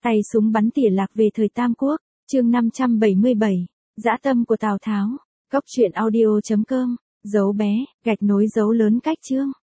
Tay súng bắn tỉa lạc về thời Tam Quốc, chương 577, dã tâm của Tào Tháo. Cốc truyện audio.com, dấu bé, gạch nối dấu lớn cách chương.